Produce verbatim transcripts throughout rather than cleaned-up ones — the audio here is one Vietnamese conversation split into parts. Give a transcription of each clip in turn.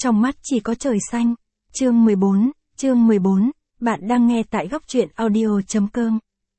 Trong mắt chỉ có trời xanh. Chương mười bốn, chương mười bốn, bạn đang nghe tại góc truyện audio.com.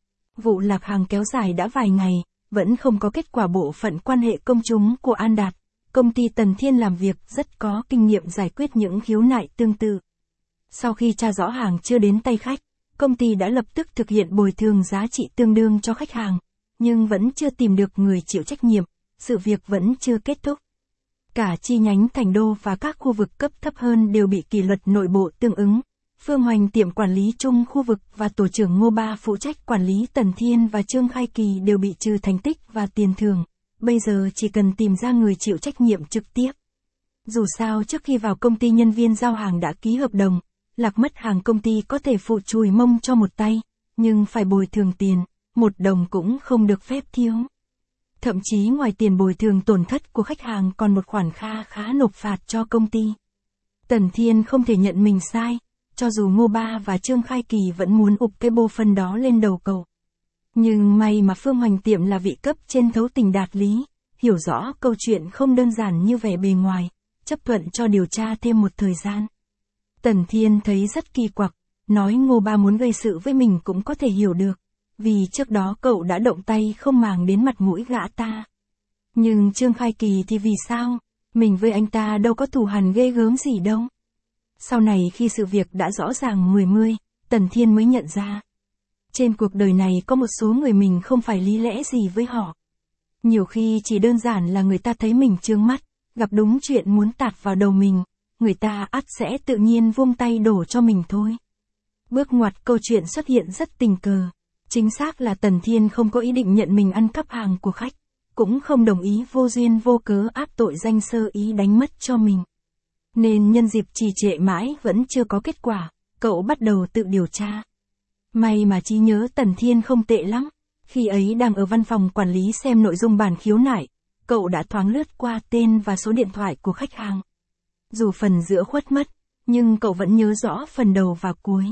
Vụ Lạc Hàng kéo dài đã vài ngày, vẫn không có kết quả. Bộ phận quan hệ công chúng của An Đạt, công ty Tần Thiên làm việc rất có kinh nghiệm giải quyết những khiếu nại tương tự. Sau khi tra rõ hàng chưa đến tay khách, công ty đã lập tức thực hiện bồi thường giá trị tương đương cho khách hàng, nhưng vẫn chưa tìm được người chịu trách nhiệm, sự việc vẫn chưa kết thúc. Cả chi nhánh Thành Đô và các khu vực cấp thấp hơn đều bị kỷ luật nội bộ tương ứng. Phương Hoành tiệm quản lý chung khu vực và tổ trưởng Ngô Ba phụ trách quản lý Tần Thiên và Trương Khai Kỳ đều bị trừ thành tích và tiền thưởng. Bây giờ chỉ cần tìm ra người chịu trách nhiệm trực tiếp. Dù sao trước khi vào công ty nhân viên giao hàng đã ký hợp đồng, lạc mất hàng công ty có thể phụ chùi mông cho một tay, nhưng phải bồi thường tiền, một đồng cũng không được phép thiếu. Thậm chí ngoài tiền bồi thường tổn thất của khách hàng còn một khoản kha khá nộp phạt cho công ty. Tần Thiên không thể nhận mình sai, cho dù Ngô Ba và Trương Khai Kỳ vẫn muốn ụp cái bô phân đó lên đầu cậu. Nhưng may mà Phương Hoành tiệm là vị cấp trên thấu tình đạt lý, hiểu rõ câu chuyện không đơn giản như vẻ bề ngoài, chấp thuận cho điều tra thêm một thời gian. Tần Thiên thấy rất kỳ quặc, nói Ngô Ba muốn gây sự với mình cũng có thể hiểu được, vì trước đó cậu đã động tay không màng đến mặt mũi gã ta. Nhưng Trương Khai Kỳ thì vì sao? Mình với anh ta đâu có thù hằn ghê gớm gì đâu. Sau này khi sự việc đã rõ ràng mười mươi, Tần Thiên mới nhận ra. Trên cuộc đời này có một số người mình không phải lý lẽ gì với họ. Nhiều khi chỉ đơn giản là người ta thấy mình chướng mắt, gặp đúng chuyện muốn tạt vào đầu mình, người ta ắt sẽ tự nhiên vung tay đổ cho mình thôi. Bước ngoặt câu chuyện xuất hiện rất tình cờ. Chính xác là Tần Thiên không có ý định nhận mình ăn cắp hàng của khách, cũng không đồng ý vô duyên vô cớ áp tội danh sơ ý đánh mất cho mình. Nên nhân dịp trì trệ mãi vẫn chưa có kết quả, cậu bắt đầu tự điều tra. May mà trí nhớ Tần Thiên không tệ lắm, khi ấy đang ở văn phòng quản lý xem nội dung bản khiếu nại, cậu đã thoáng lướt qua tên và số điện thoại của khách hàng. Dù phần giữa khuất mất, nhưng cậu vẫn nhớ rõ phần đầu và cuối.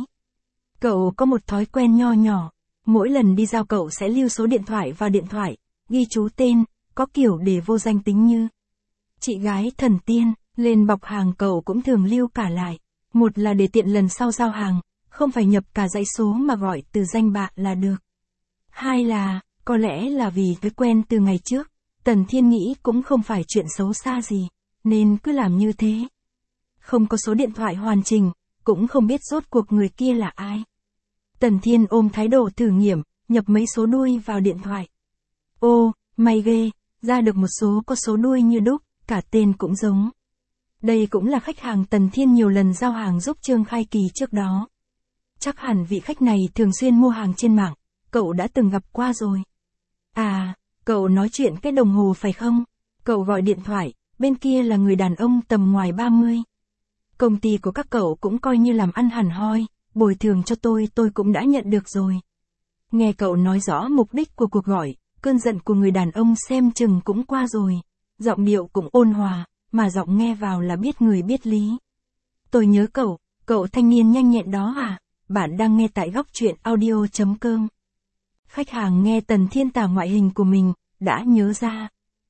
Cậu có một thói quen nho nhỏ, mỗi lần đi giao cậu sẽ lưu số điện thoại vào điện thoại, ghi chú tên, có kiểu để vô danh tính như chị gái Thần Tiên, lên bọc hàng cậu cũng thường lưu cả lại. Một là để tiện lần sau giao hàng, không phải nhập cả dãy số mà gọi từ danh bạ là được. Hai là, có lẽ là vì thói quen từ ngày trước, Tần Thiên nghĩ cũng không phải chuyện xấu xa gì, nên cứ làm như thế. Không có số điện thoại hoàn chỉnh, cũng không biết rốt cuộc người kia là ai. Tần Thiên ôm thái độ thử nghiệm, nhập mấy số đuôi vào điện thoại. Ô, may ghê, ra được một số có số đuôi như đúc, cả tên cũng giống. Đây cũng là khách hàng Tần Thiên nhiều lần giao hàng giúp Trương Khai Kỳ trước đó. Chắc hẳn vị khách này thường xuyên mua hàng trên mạng, cậu đã từng gặp qua rồi. À, cậu nói chuyện cái đồng hồ phải không? Cậu gọi điện thoại, bên kia là người đàn ông tầm ngoài ba mươi. Công ty của các cậu cũng coi như làm ăn hẳn hoi, bồi thường cho tôi tôi cũng đã nhận được rồi. Nghe cậu nói rõ mục đích của cuộc gọi, cơn giận của người đàn ông xem chừng cũng qua rồi. Giọng điệu cũng ôn hòa, mà giọng nghe vào là biết người biết lý. Tôi nhớ cậu, cậu thanh niên nhanh nhẹn đó à? Bạn đang nghe tại góc truyện audio.com. Khách hàng nghe Tần Thiên tả ngoại hình của mình, đã nhớ ra.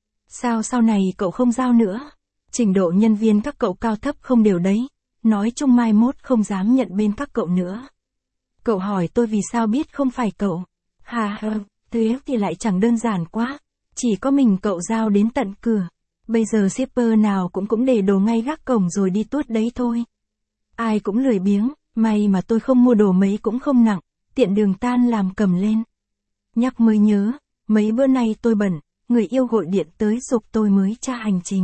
Sao sau này cậu không giao nữa? Trình độ nhân viên các cậu cao thấp không đều đấy. Nói chung mai mốt không dám nhận bên các cậu nữa. Cậu hỏi tôi vì sao biết không phải cậu. Hà hà, thế thì lại chẳng đơn giản quá. Chỉ có mình cậu giao đến tận cửa. Bây giờ shipper nào cũng cũng để đồ ngay gác cổng rồi đi tuốt đấy thôi. Ai cũng lười biếng, may mà tôi không mua đồ mấy cũng không nặng, tiện đường tan làm cầm lên. Nhắc mới nhớ, mấy bữa nay tôi bận, người yêu gọi điện tới giục tôi mới tra hành trình.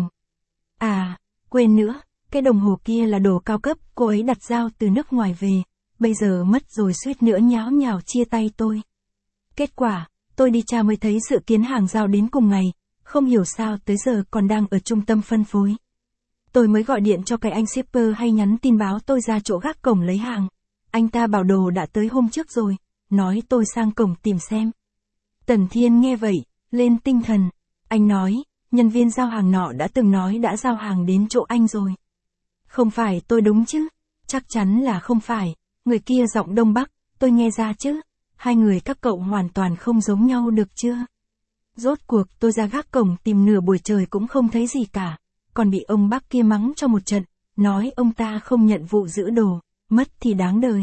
À, quên nữa, cái đồng hồ kia là đồ cao cấp, cô ấy đặt giao từ nước ngoài về, bây giờ mất rồi suýt nữa nháo nhào chia tay tôi. Kết quả, tôi đi tra mới thấy dự kiến hàng giao đến cùng ngày, không hiểu sao tới giờ còn đang ở trung tâm phân phối. Tôi mới gọi điện cho cái anh shipper hay nhắn tin báo tôi ra chỗ gác cổng lấy hàng. Anh ta bảo đồ đã tới hôm trước rồi, nói tôi sang cổng tìm xem. Tần Thiên nghe vậy, lên tinh thần. Anh nói, nhân viên giao hàng nọ đã từng nói đã giao hàng đến chỗ anh rồi. Không phải tôi đúng chứ? Chắc chắn là không phải, người kia giọng Đông Bắc, tôi nghe ra chứ. Hai người các cậu hoàn toàn không giống nhau được chưa? Rốt cuộc tôi ra gác cổng tìm nửa buổi trời cũng không thấy gì cả, còn bị ông bác kia mắng cho một trận, nói ông ta không nhận vụ giữ đồ, mất thì đáng đời.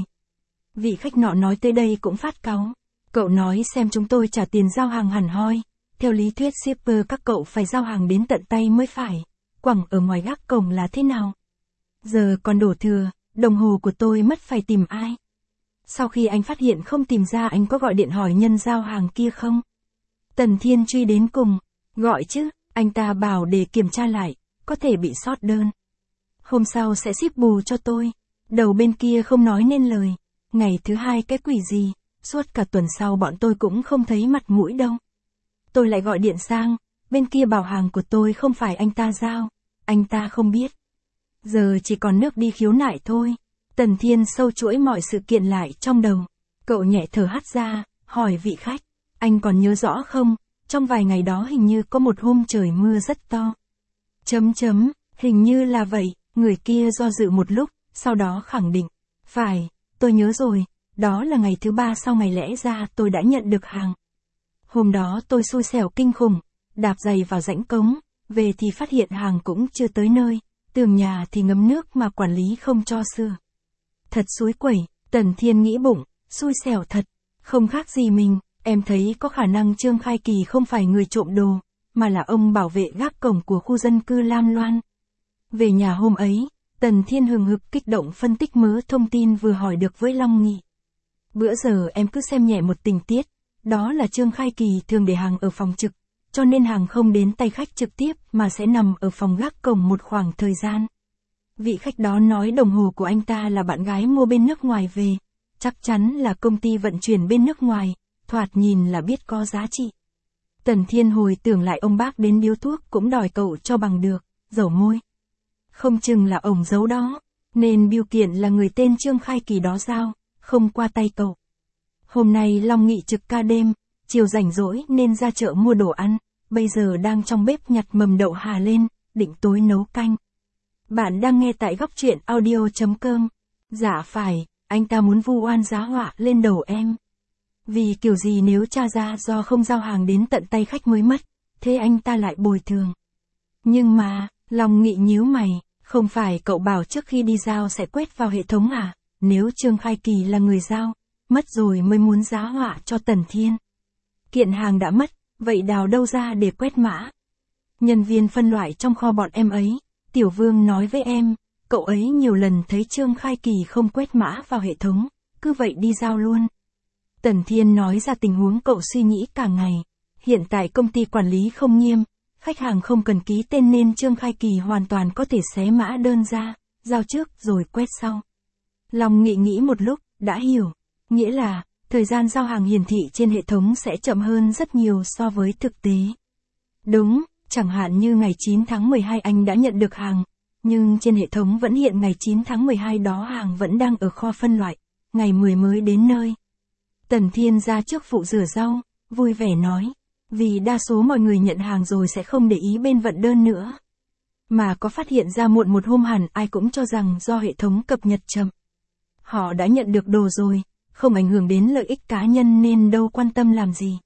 Vị khách nọ nói tới đây cũng phát cáu. Cậu nói xem chúng tôi trả tiền giao hàng hẳn hoi. Theo lý thuyết shipper các cậu phải giao hàng đến tận tay mới phải. Quẳng ở ngoài gác cổng là thế nào? Giờ còn đổ thừa, đồng hồ của tôi mất phải tìm ai? Sau khi anh phát hiện không tìm ra, anh có gọi điện hỏi nhân giao hàng kia không? Tần Thiên truy đến cùng. Gọi chứ, anh ta bảo để kiểm tra lại, có thể bị sót đơn. Hôm sau sẽ ship bù cho tôi. Đầu bên kia không nói nên lời. Ngày thứ hai cái quỷ gì, suốt cả tuần sau bọn tôi cũng không thấy mặt mũi đâu. Tôi lại gọi điện sang, bên kia bảo hàng của tôi không phải anh ta giao, anh ta không biết. Giờ chỉ còn nước đi khiếu nại thôi. Tần Thiên sâu chuỗi mọi sự kiện lại trong đầu. Cậu nhẹ thở hắt ra, hỏi vị khách, anh còn nhớ rõ không, trong vài ngày đó hình như có một hôm trời mưa rất to. Chấm chấm, hình như là vậy, người kia do dự một lúc, sau đó khẳng định, phải, tôi nhớ rồi, đó là ngày thứ ba sau ngày lẽ ra tôi đã nhận được hàng. Hôm đó tôi xui xẻo kinh khủng, đạp giày vào rãnh cống, về thì phát hiện hàng cũng chưa tới nơi, tường nhà thì ngấm nước mà quản lý không cho sửa. Thật xúi quẩy, Tần Thiên nghĩ bụng, xui xẻo thật, không khác gì mình, em thấy có khả năng Trương Khai Kỳ không phải người trộm đồ, mà là ông bảo vệ gác cổng của khu dân cư Lam Loan. Về nhà hôm ấy, Tần Thiên hừng hực kích động phân tích mớ thông tin vừa hỏi được với Long Nghị. Bữa giờ em cứ xem nhẹ một tình tiết, đó là Trương Khai Kỳ thường để hàng ở phòng trực, cho nên hàng không đến tay khách trực tiếp mà sẽ nằm ở phòng gác cổng một khoảng thời gian. Vị khách đó nói đồng hồ của anh ta là bạn gái mua bên nước ngoài về, chắc chắn là công ty vận chuyển bên nước ngoài, thoạt nhìn là biết có giá trị. Tần Thiên hồi tưởng lại ông bác đến điếu thuốc cũng đòi cậu cho bằng được, dầu môi. Không chừng là ổng giấu đó, nên bưu kiện là người tên Trương Khai Kỳ đó giao, không qua tay cậu. Hôm nay Long Nghị trực ca đêm, chiều rảnh rỗi nên ra chợ mua đồ ăn, bây giờ đang trong bếp nhặt mầm đậu hà lên, định tối nấu canh. Bạn đang nghe tại góc truyện audio chấm com. Dạ phải, anh ta muốn vu oan giá họa lên đầu em. Vì kiểu gì nếu tra ra do không giao hàng đến tận tay khách mới mất, thế anh ta lại bồi thường. Nhưng mà, Long Nghị nhíu mày, không phải cậu bảo trước khi đi giao sẽ quét vào hệ thống à? Nếu Trương Khai Kỳ là người giao, mất rồi mới muốn giá họa cho Tần Thiên. Kiện hàng đã mất, vậy đào đâu ra để quét mã? Nhân viên phân loại trong kho bọn em ấy, Tiểu Vương nói với em, cậu ấy nhiều lần thấy Trương Khai Kỳ không quét mã vào hệ thống, cứ vậy đi giao luôn. Tần Thiên nói ra tình huống cậu suy nghĩ cả ngày. Hiện tại công ty quản lý không nghiêm, khách hàng không cần ký tên nên Trương Khai Kỳ hoàn toàn có thể xé mã đơn ra, giao trước rồi quét sau. Long Nghị nghĩ một lúc, đã hiểu. Nghĩa là, thời gian giao hàng hiển thị trên hệ thống sẽ chậm hơn rất nhiều so với thực tế. Đúng, chẳng hạn như ngày chín tháng mười hai anh đã nhận được hàng, nhưng trên hệ thống vẫn hiện ngày chín tháng mười hai đó hàng vẫn đang ở kho phân loại, ngày mười mới đến nơi. Tần Thiên ra trước vụ rửa rau, vui vẻ nói, vì đa số mọi người nhận hàng rồi sẽ không để ý bên vận đơn nữa. Mà có phát hiện ra muộn một hôm hẳn ai cũng cho rằng do hệ thống cập nhật chậm. Họ đã nhận được đồ rồi, không ảnh hưởng đến lợi ích cá nhân nên đâu quan tâm làm gì.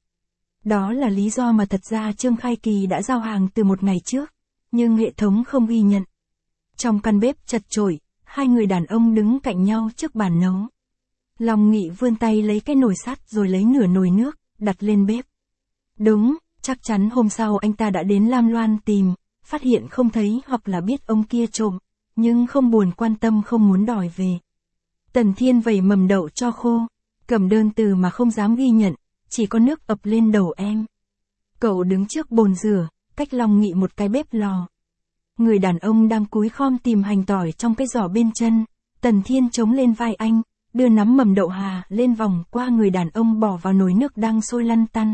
Đó là lý do mà thật ra Trương Khai Kỳ đã giao hàng từ một ngày trước, nhưng hệ thống không ghi nhận. Trong căn bếp chật chội, hai người đàn ông đứng cạnh nhau trước bàn nấu. Long Nghị vươn tay lấy cái nồi sắt rồi lấy nửa nồi nước, đặt lên bếp. Đúng, chắc chắn hôm sau anh ta đã đến Lam Loan tìm, phát hiện không thấy hoặc là biết ông kia trộm, nhưng không buồn quan tâm không muốn đòi về. Tần Thiên vẩy mầm đậu cho khô, cầm đơn từ mà không dám ghi nhận, chỉ có nước ập lên đầu em. Cậu đứng trước bồn rửa, cách Long Nghị một cái bếp lò. Người đàn ông đang cúi khom tìm hành tỏi trong cái giỏ bên chân, Tần Thiên chống lên vai anh, đưa nắm mầm đậu hà lên vòng qua người đàn ông bỏ vào nồi nước đang sôi lăn tăn.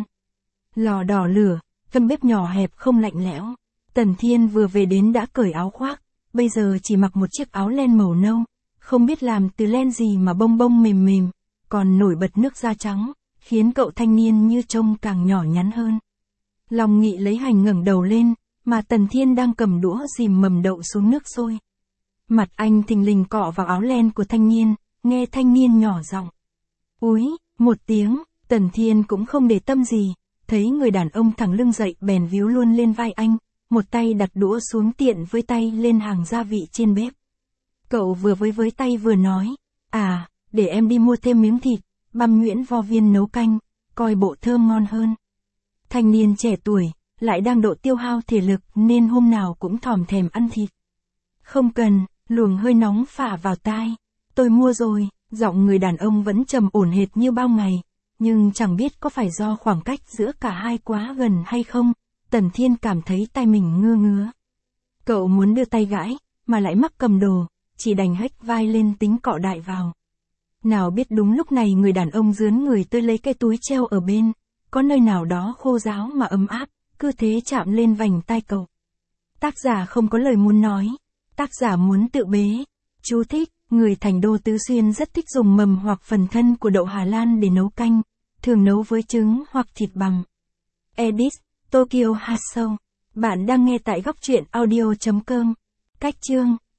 Lò đỏ lửa, căn bếp nhỏ hẹp không lạnh lẽo. Tần Thiên vừa về đến đã cởi áo khoác, bây giờ chỉ mặc một chiếc áo len màu nâu, không biết làm từ len gì mà bông bông mềm mềm, còn nổi bật nước da trắng, khiến cậu thanh niên như trông càng nhỏ nhắn hơn. Long Nghị lấy hành ngẩng đầu lên, mà Tần Thiên đang cầm đũa dìm mầm đậu xuống nước sôi. Mặt anh thình lình cọ vào áo len của thanh niên, nghe thanh niên nhỏ giọng. Úi, một tiếng, Tần Thiên cũng không để tâm gì, thấy người đàn ông thẳng lưng dậy bèn víu luôn lên vai anh, một tay đặt đũa xuống tiện với tay lên hàng gia vị trên bếp. Cậu vừa với với tay vừa nói, à, để em đi mua thêm miếng thịt, băm nhuyễn vo viên nấu canh, coi bộ thơm ngon hơn. Thanh niên trẻ tuổi, lại đang độ tiêu hao thể lực nên hôm nào cũng thòm thèm ăn thịt. Không cần, luồng hơi nóng phả vào tai. Tôi mua rồi, giọng người đàn ông vẫn trầm ổn hệt như bao ngày, nhưng chẳng biết có phải do khoảng cách giữa cả hai quá gần hay không, Tần Thiên cảm thấy tay mình ngơ ngứa. Cậu muốn đưa tay gãi, mà lại mắc cầm đồ, chỉ đành hếch vai lên tính cọ đại vào. Nào biết đúng lúc này người đàn ông dướn người tới lấy cái túi treo ở bên, có nơi nào đó khô ráo mà ấm áp, cứ thế chạm lên vành tai cậu. Tác giả không có lời muốn nói, tác giả muốn tự bế. Chú thích, người thành đô Tứ Xuyên rất thích dùng mầm hoặc phần thân của đậu Hà Lan để nấu canh, thường nấu với trứng hoặc thịt bằm. Edit, Tokyo Hasou. Bạn đang nghe tại góc truyện audio chấm com. Cách chương